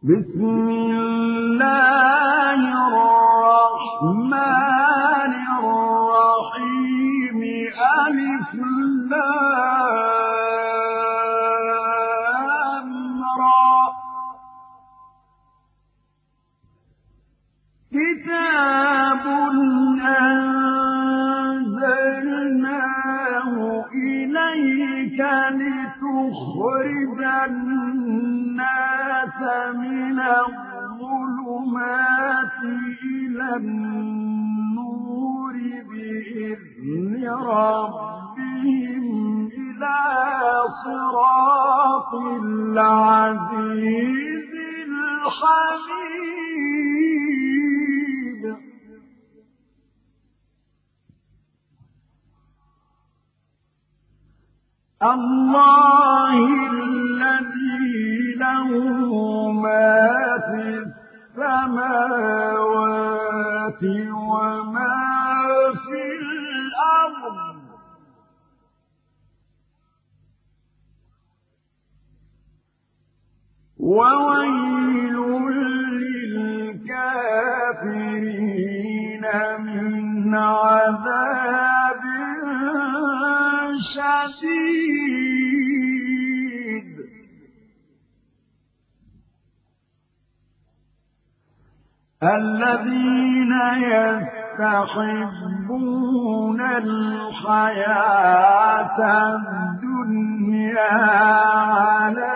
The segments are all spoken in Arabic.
بسم الله الرحمن الرحيم ألف لام را كتاب أنزلناه إليك لتخرج الناس من الظلمات إلى النور بإذن ربهم إلى صراط العزيز الحميد الله الذي له ما في السماوات وما في الأرض وويل للكافرين من عذاب شديد الذين يستحبون الحياة الدنيا على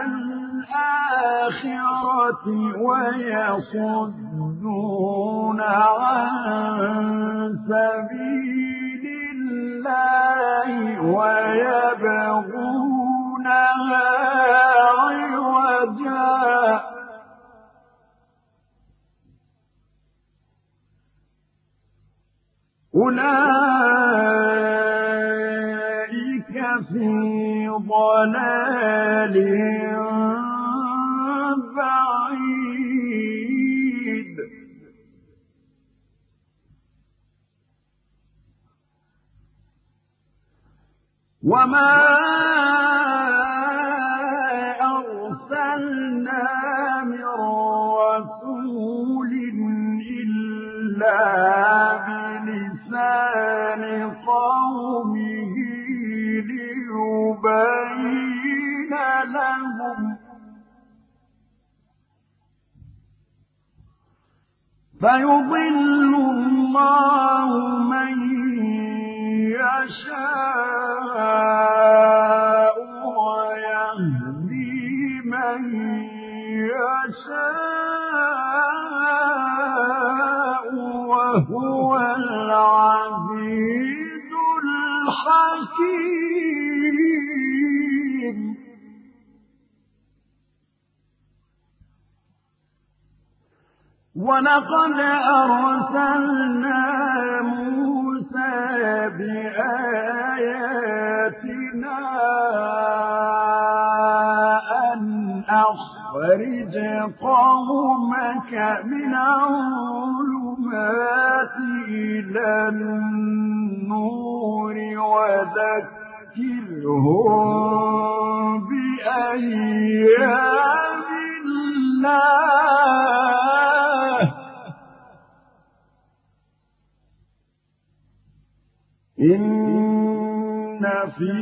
الآخرة ويصدون عن سبيل الله ويبغونها عوجا أولئك في ضلال بعيد وما أرسلنا من رسول إلا بلسان قومه ليبين لهم فيضل الله من يشاء ويهدي من يشاء وهو العزيز الحكيم ولقد أرسلنا موسى بآياتنا أن أخرج قومك من الظلمات إلى النور وذكرهم بأيام الله إن في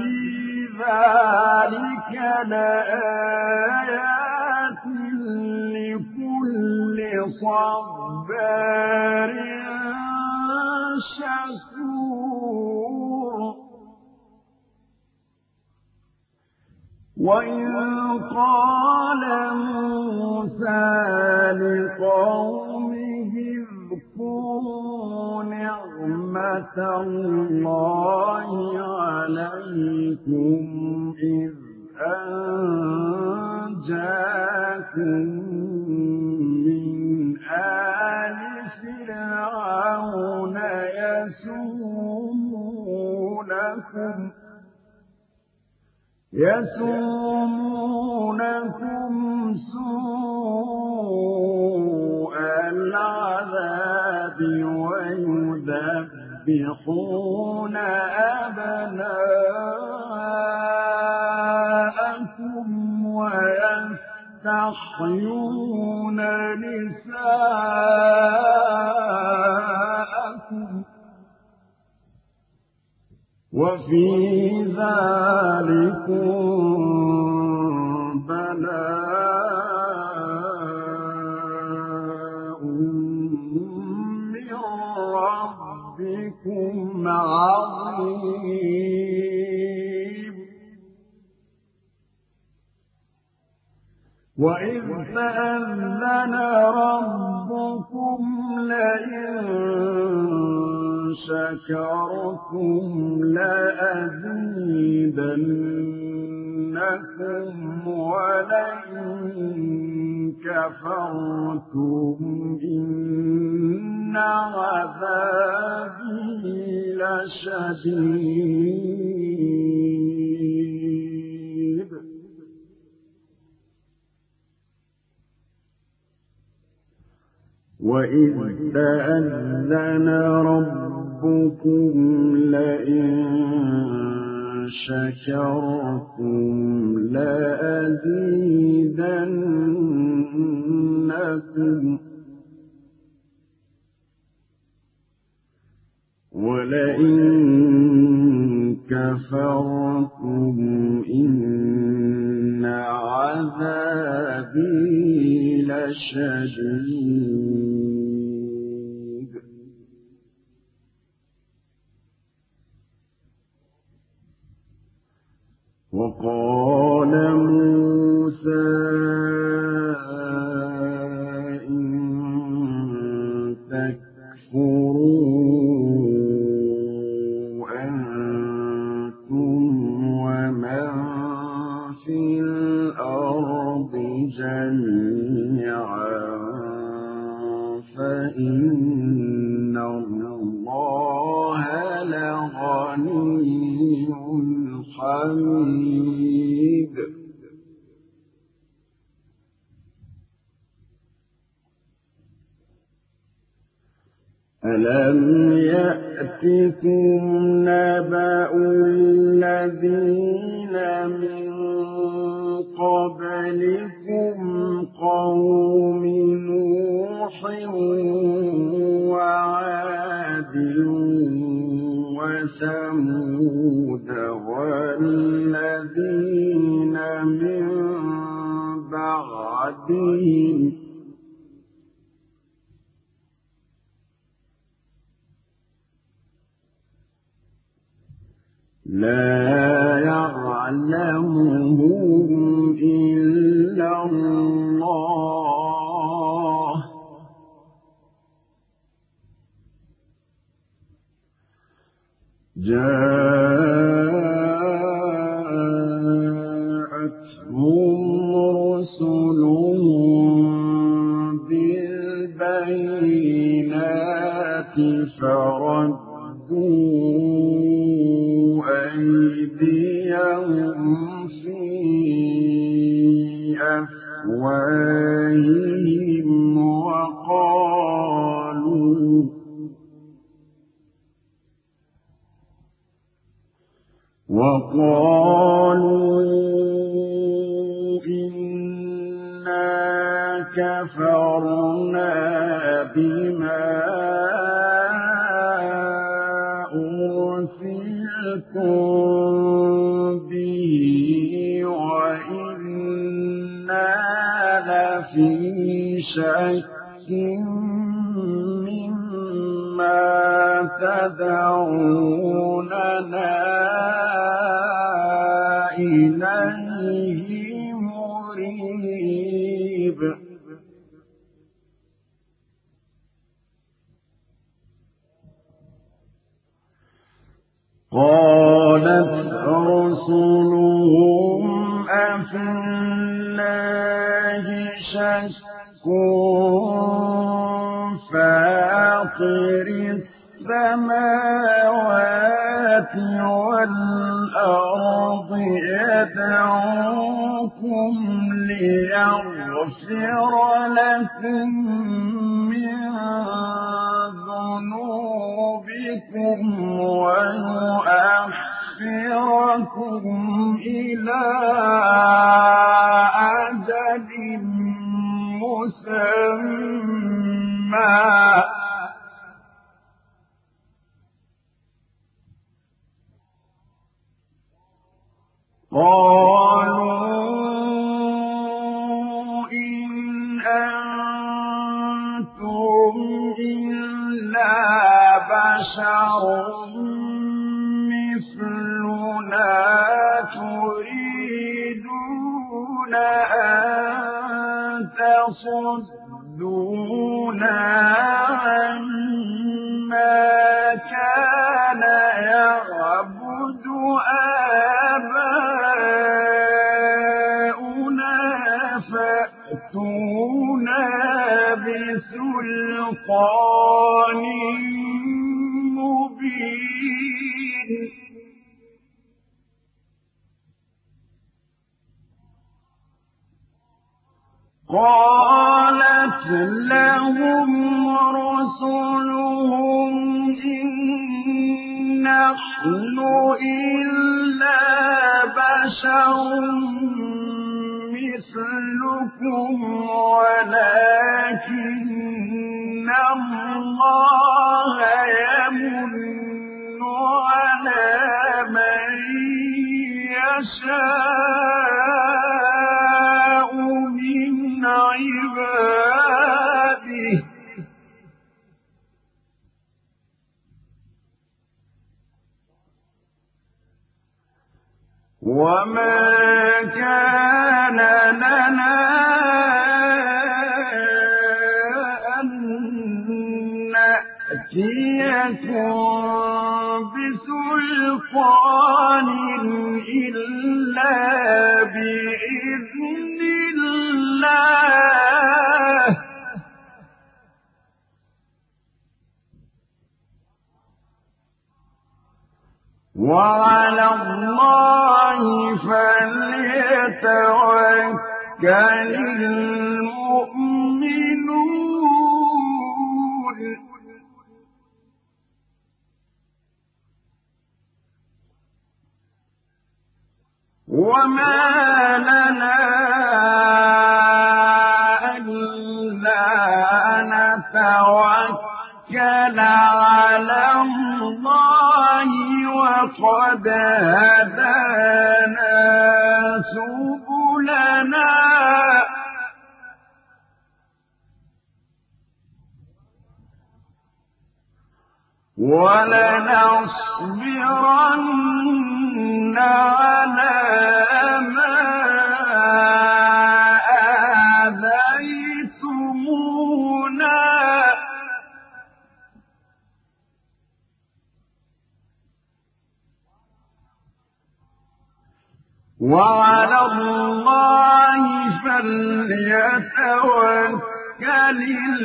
ذلك لآيات لكل صبار شكور وإذ قال موسى لقومه اذكروا نعمة الله عليكم إذ أنجاكم من آل فرعون يسومونكم سوء العذاب ويذبحون أبناءكم ويستحيون تستحيون نساءكم وفي ذلكم بلاء من ربكم عظيم وإذ تأذن ربكم لئن شكرتم لأزيدنكم ولئن كفرتم إن عذابي لشديد وإذ تأذن ربكم لئن شكرتم لأزيدنكم ولئن كفرتم إن عذابي لشديد وقال موسى إن تكفروا أنتم ومن في الأرض جميعا فإن الله لغني حميد ألم يأتكم نبأ الذين من قبلكم قوم نوح وعاد وثمود والذين من بعدهم لا يعلمهم إلا الله جاءتهم رسلهم بالبينات فردوا أيديهم في أفواههم وقالوا إنا كفرنا بما أرسلتم به وإنا لفي شك مما تدعوننا إليه مريب قالت رسلهم أفي الله شك فاطر السماوات والأرض يدعوكم ليغفر لكم من ذنوبكم ويؤخركم إلى أجل مسمى قالوا إن أنتم إلا بشر مثلنا تريدون أن تصدونا عما كان يعبد آباؤنا فأتونا بسلطان مبين قالت لهم رسلهم إن نحن إلا بشر مثلكم ولكن الله يمن على من يشاء من عباده وما كان لنا أن نأتيكم بسلطان إلا بإذن الله وعلى الله فليتوكل المؤمنون وما لنا ألا نتوكل على الله وقد هدانا سبلنا ولنصبرن على ما آذيتمونا وعلى الله فليتوكل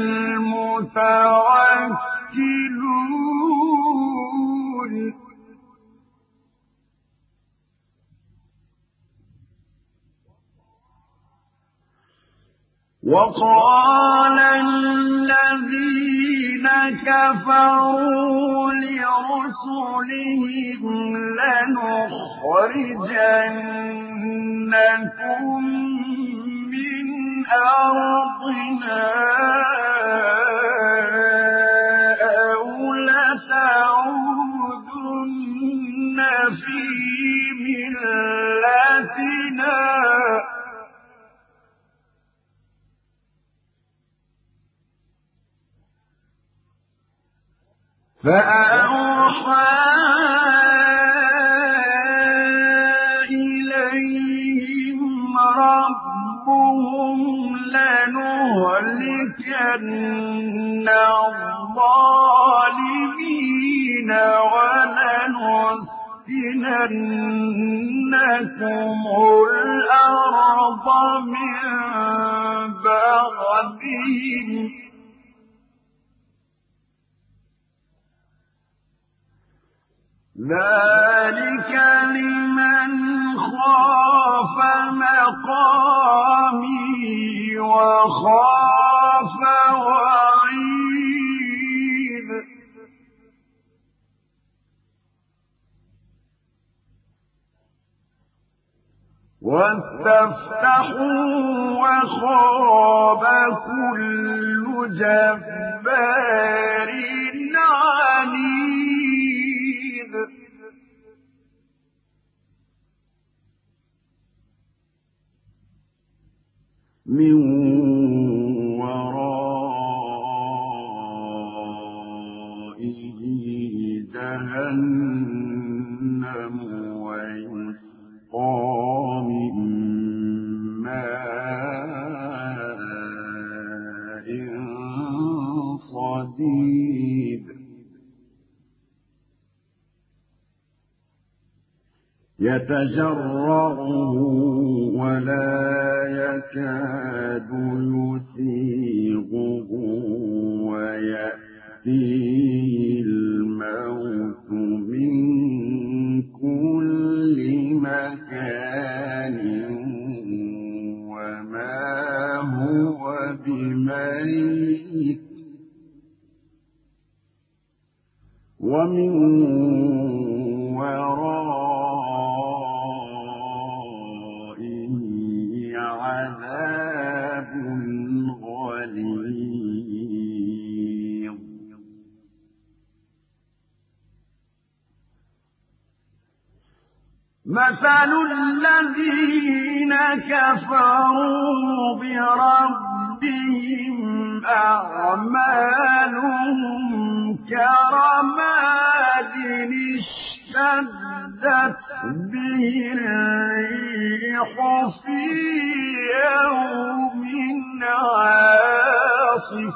المتوكلون وقال الذين كفروا لرسلهم لنخرجنكم من أرضنا أو لتعودن في ملتنا فأوحى إليهم ربهم لنهلكن الظالمين ولنسكننكم الأرض من بعدهم ذلك لمن خاف مقامي وخاف وعيد واستفتحوا وخاب كل جبار عنيد من ورائه جهنم ويسقى من ماء صديد يتجرعه ولا يكاد يسيغه ويأتيه الموت من كل مكان وما هو بميت ومن ورائه عذاب غليظ مثل الذين كفروا بربهم أعمالهم كرماد اشتدت به الريح في يوم عاصف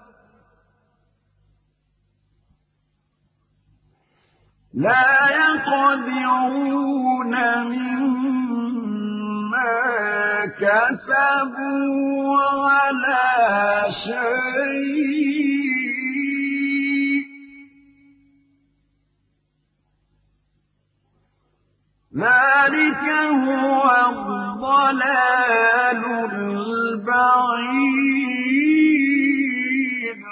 لا يقدرون مما كسبوا على شيء ذلك هو الضلال البعيد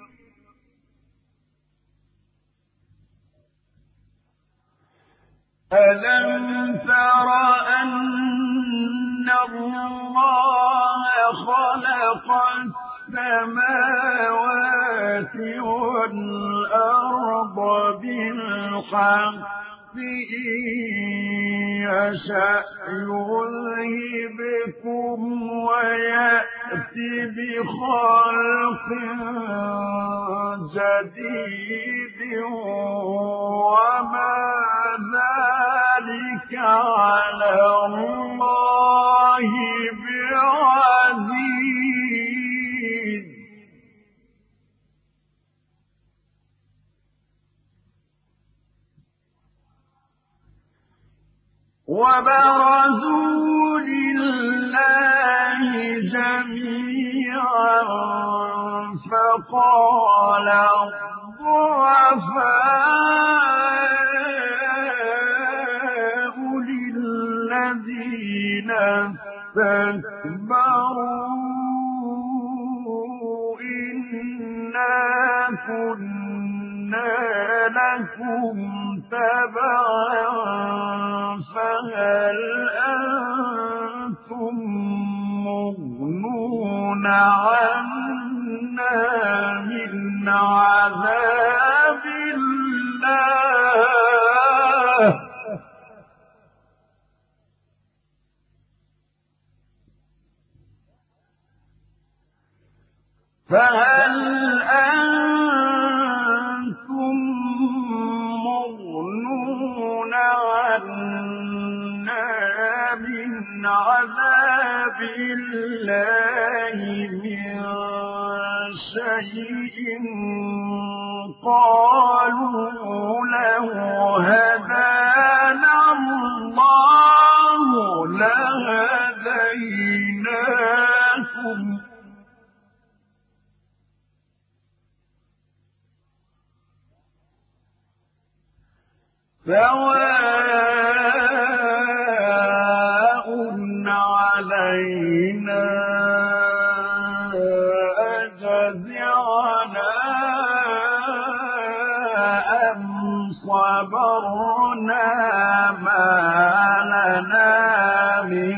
ألم تر أن الله خلق السماوات والأرض بالحق إن يشأ يذهبكم ويأتي بخلق جديد وما ذلك على الله بعزيز وبرزوا لله جميعا فقال الضعفاء للذين استكبروا إنا كنا لكم تبعا فهل أنتم مغنون عنا من عذاب الله فهل أنتم مغنون عنا من عذاب الله من شيء قالوا لو هدانا الله لهديناكم سواء علينا أجزعنا أم صبرنا ما لنا من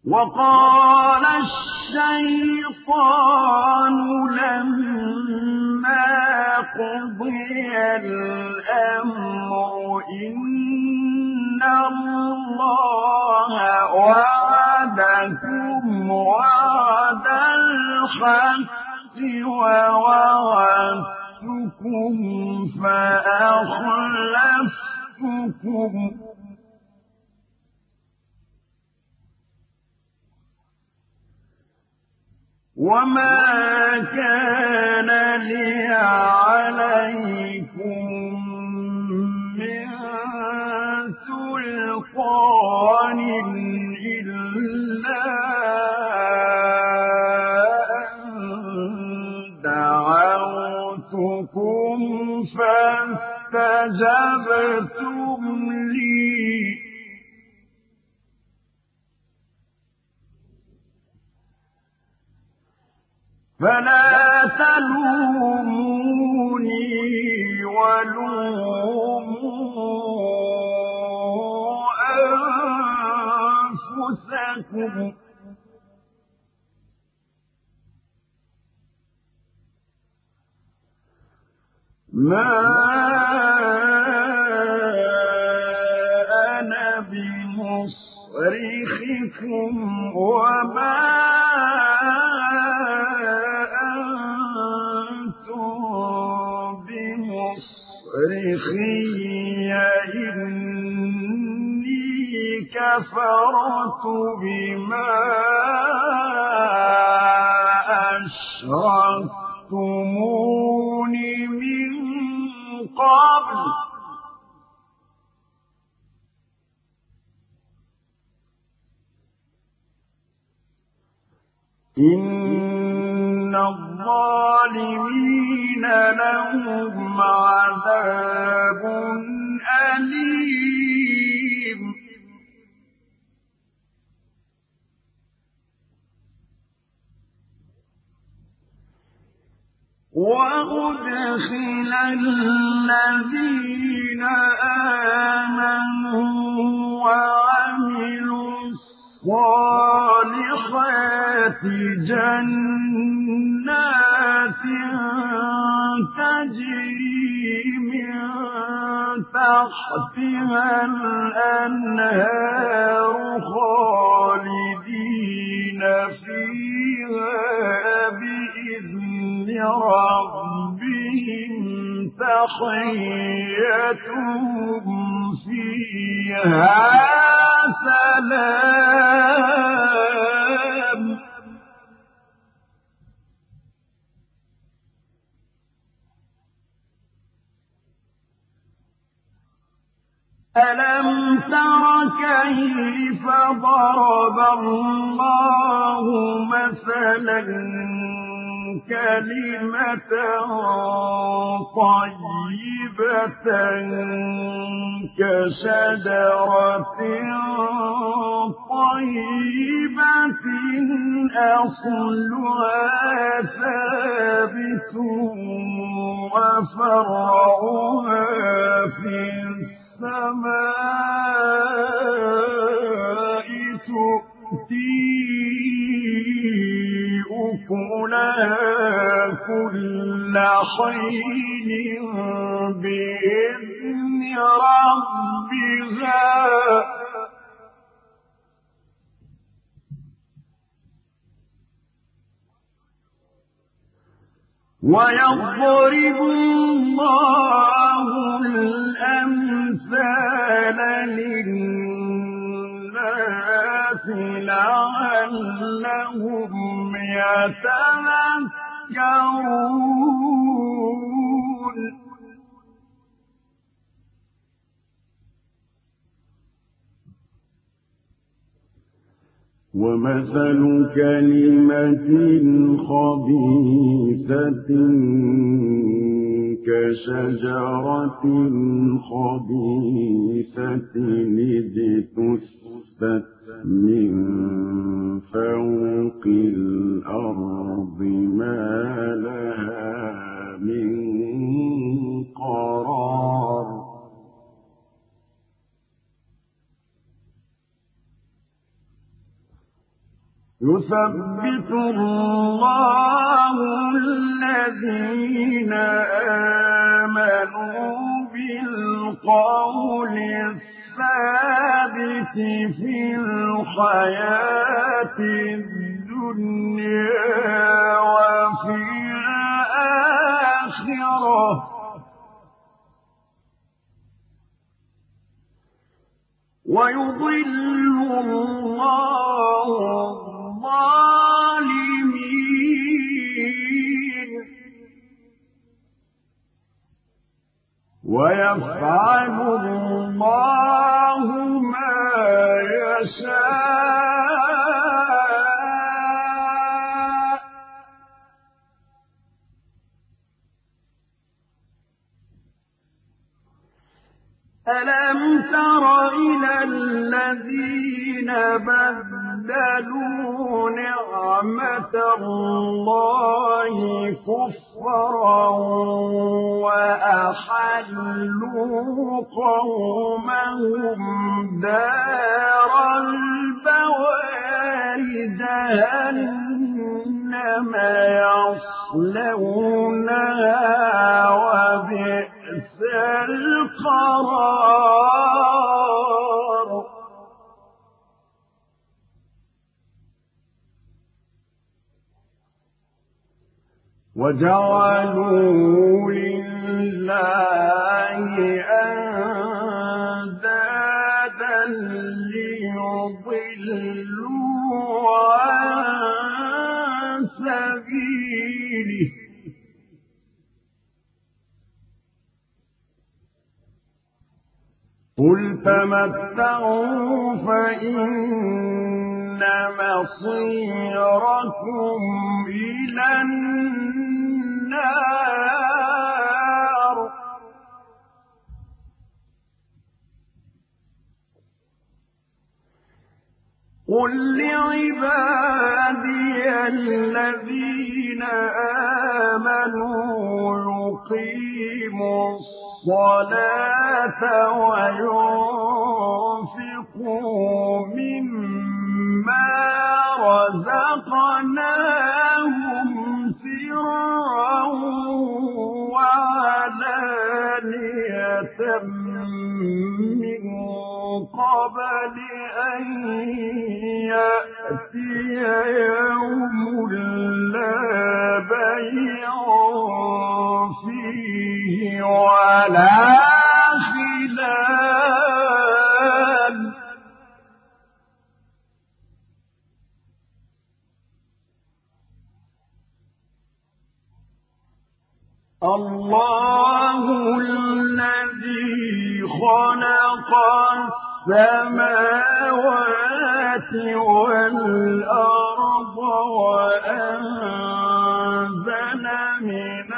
وقال الشيطان لما قضي الأمر إن الله وعدكم وعد الحق ووعدتكم فأخلفتكم وما كان لي عليكم من سلطان إلا أن دعوتكم فاستجبتم لي فلا تلوموني ولوموا أنفسكم ما أنا بمصرخكم وما بمصرخي إني كفرت بما أشركتمون من قبل إن الظالمين لهم عذاب أليم وأدخل الذين آمنوا وعملوا الصالحات جنات تجري من تحتها الأنهار خالدين فيها بإذن ربهم تحيتهم فيها سلام ألم تر كيف ضرب الله مثلا كلمة طيبة كشجرة طيبة أصلها ثابت وفرعها في السماء تؤتي أكلها كل حين بإذن ربها ويضرب الله الأمثال للناس لعلهم يتذكرون ومثل كلمة خبيثة كشجرة خبيثة اجتثت من فوق الأرض ما لها من قرار يثبت الله الذين آمنوا بالقول الثابت في الحياة الدنيا وفي الآخرة ويضل الله الظالمين ويفعل الله ما يشاء ألم تر إلى الذين بدلوا نعمة الله كفرا وأحلوا قومهم دار البوار جهنم يصلونها وبئس القرار وجعلوا لله أندادا ليضلوا عن سبيله قل تمتعوا فإن مصيركم إلى النار قل لعبادي الذين آمنوا يقيموا الصلاة وينفقوا مما رزقناهم سرا وعلانية من قبل أن يأتي يوم لا بيع فيه ولا خلال الله الذي خلق السماوات والأرض وأنزل من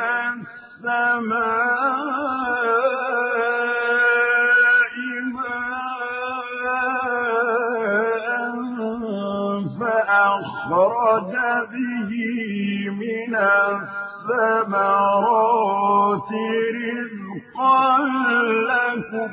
السماء ماء فأخرج به من الثمرات رزقا لكم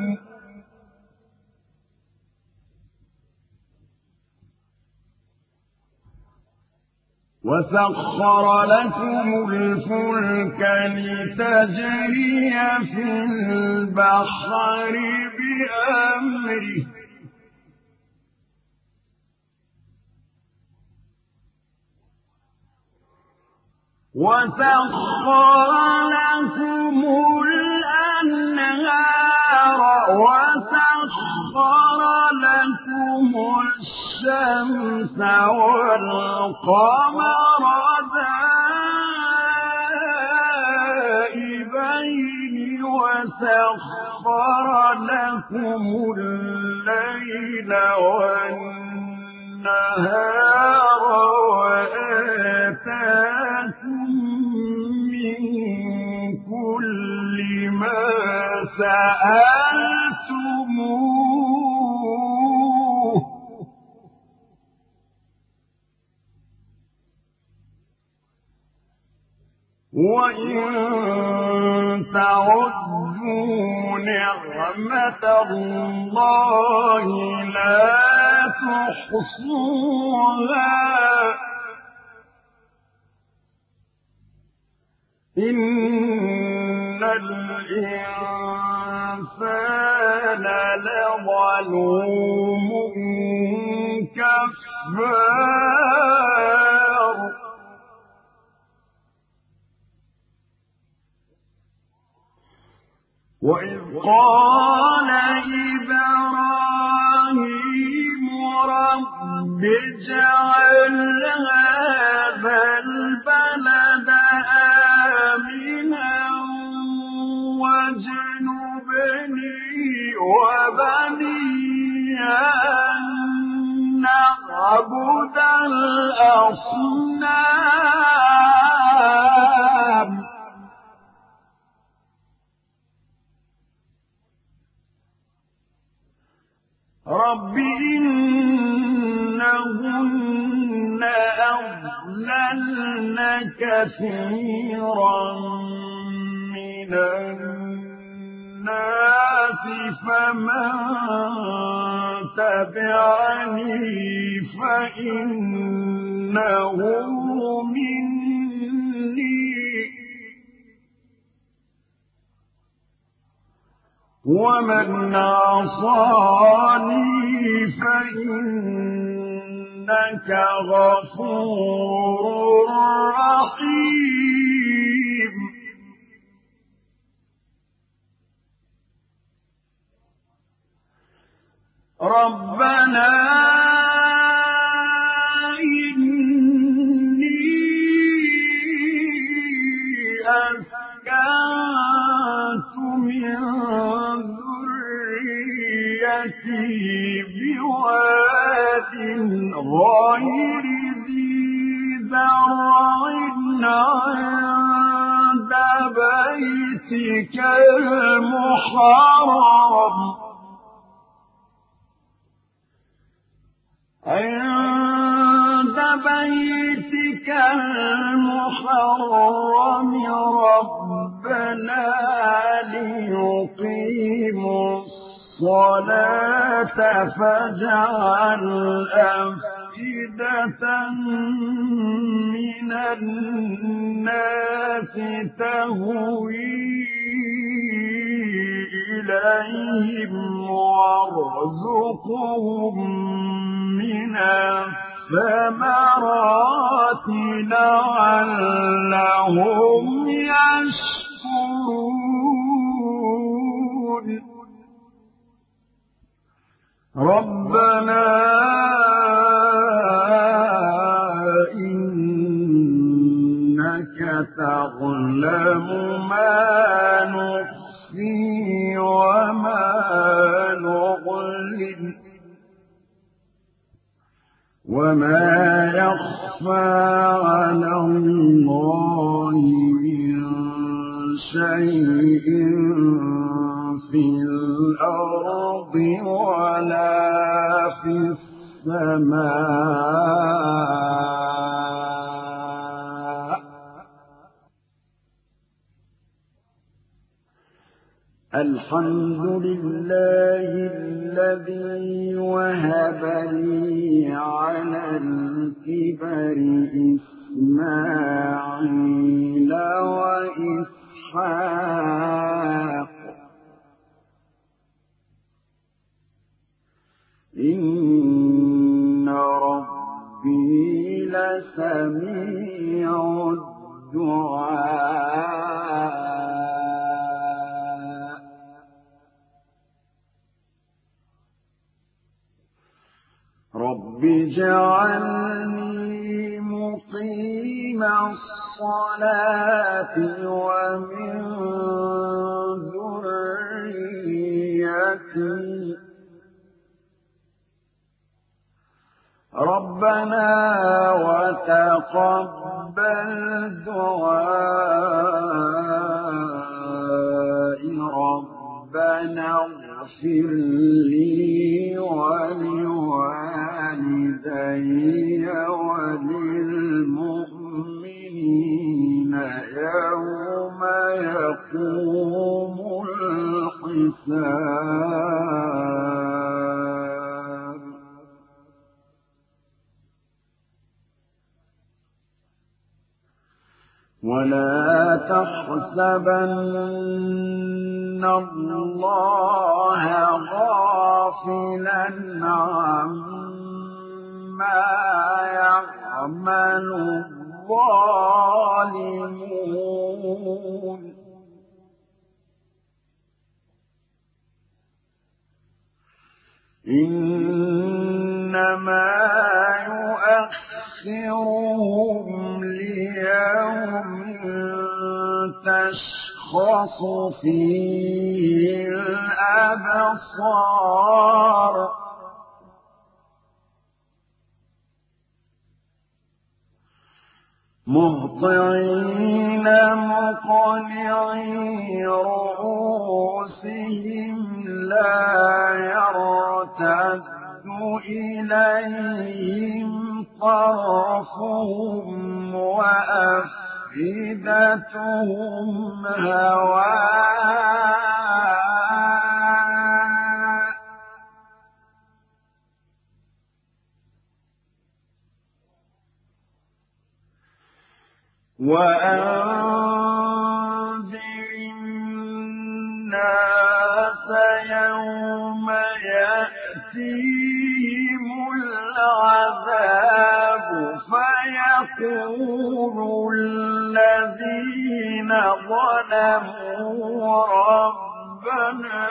وسخر لكم الفلك لتجري في البحر بأمره وسخر لكم الأنهار وسخر لكم الشمس والقمر دائبين وسخر لكم الليل والنهار وآتاكم من كل ما سألتموه وإن تعدوا نعمة الله لا تحصوها إن الإنسان لظلوم كفار وإذ قال إبراهيم رب اجعل هذا البلد آمنا واجنبني وبني أن نعبد الأصنام رب إنهن أضللن كثيرا من الناس فمن تبعني فإنه مني ومن عصاني فإنك غفور رحيم ربنا إني أسكنت من بواد غير ذي زرع عند بيتك المحرم ربنا ليقيموا الصلاة فاجعل أفئدة من الناس تهوي إليهم وارزقهم من الثمرات لعلهم يشكرون ربنا إنك تعلم ما نخفي وما نعلن وما يخفى على الله من شيء في الأرض ولا في السماء الحمد لله الذي وهب لي على الكبر إسماعيل وإسحاق إن ربي لسميع الدعاء رب اجعلني مقيم الصلاة ومن ذريتي ربنا وتقبل دعائي ربنا اغفر لي ولوالدي وللمؤمنين يوم يقوم الحساب ولا تحسبن الله غافلا عما يعمل الظالمون إنما يؤخرهم ليوم تشخص فيه الأبصار مهطعين مقنعي رؤوسهم لا يرتد إليهم طرفهم وأفئدتهم هواء وأنذر الناس يوم يأتيهم العذاب فيقول الذين ظلموا ربنا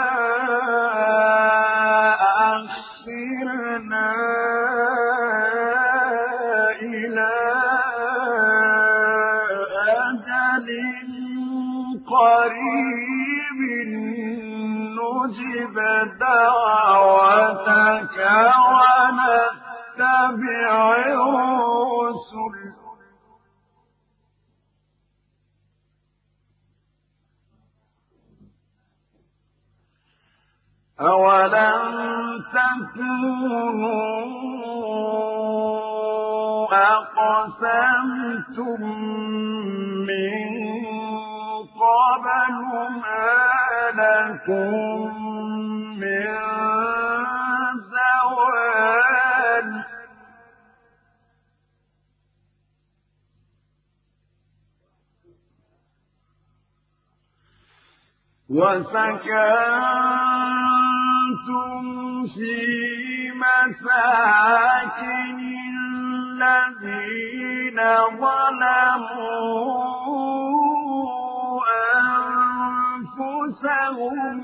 أخرنا إلى أجل قريب نجب دعوتك ونتبع الرسل أولم تكونوا أقسمتم من قبل ما لكم من زوال وسكنتم في مساكن الذين ظلموا أنفسهم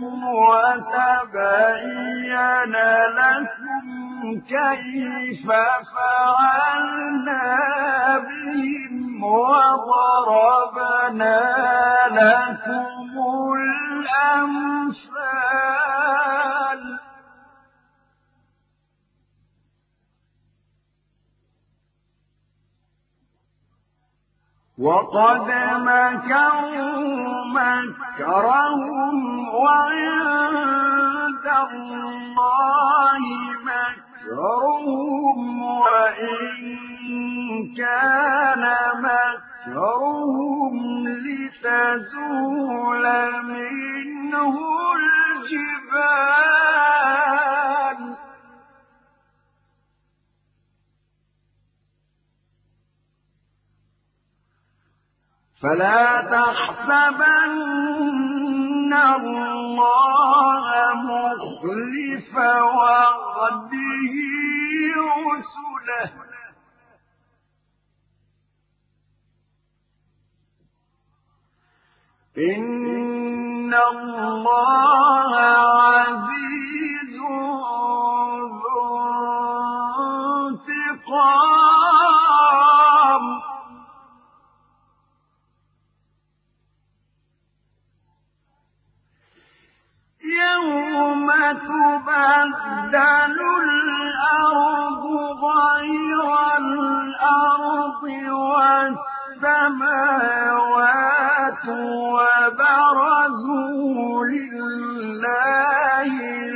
وتبين لكم كيف فعلنا بهم وضربنا لكم الأمثال وقد مكروا مكرهم وعند الله مكرهم وإن كان مكرهم لتزول منه الجبال فلا تحسبن الله مخلف وعده رسله إن الله عزيز ذو انتقام يوم تبدل الأرض غير الأرض والسماوات وبرزوا لله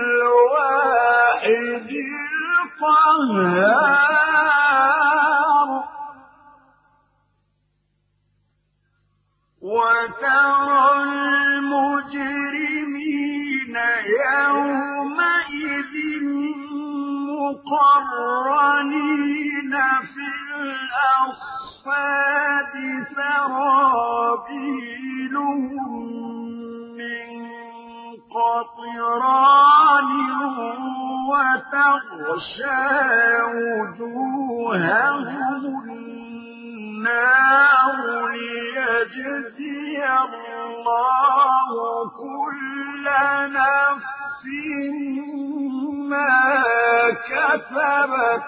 الواحد القهار وترى المجرمين يومئذ مقرنين في الأصفاد الصفات سرابيلهم من قطران وتغشى وجوههم النار ليجزي الله كل نفس ما كسبت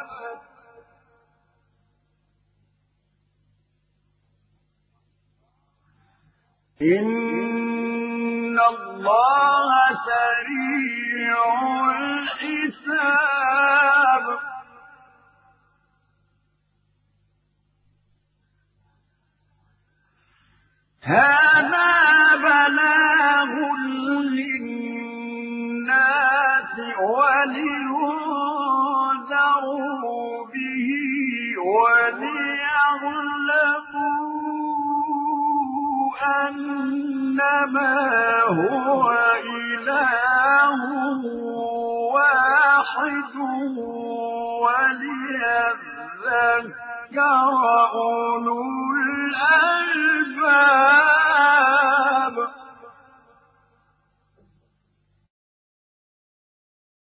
إن الله سريع الحساب هذا بلاغ للناس ولينذروا به وليعلموا أنما هو إله واحد وليذكر أولو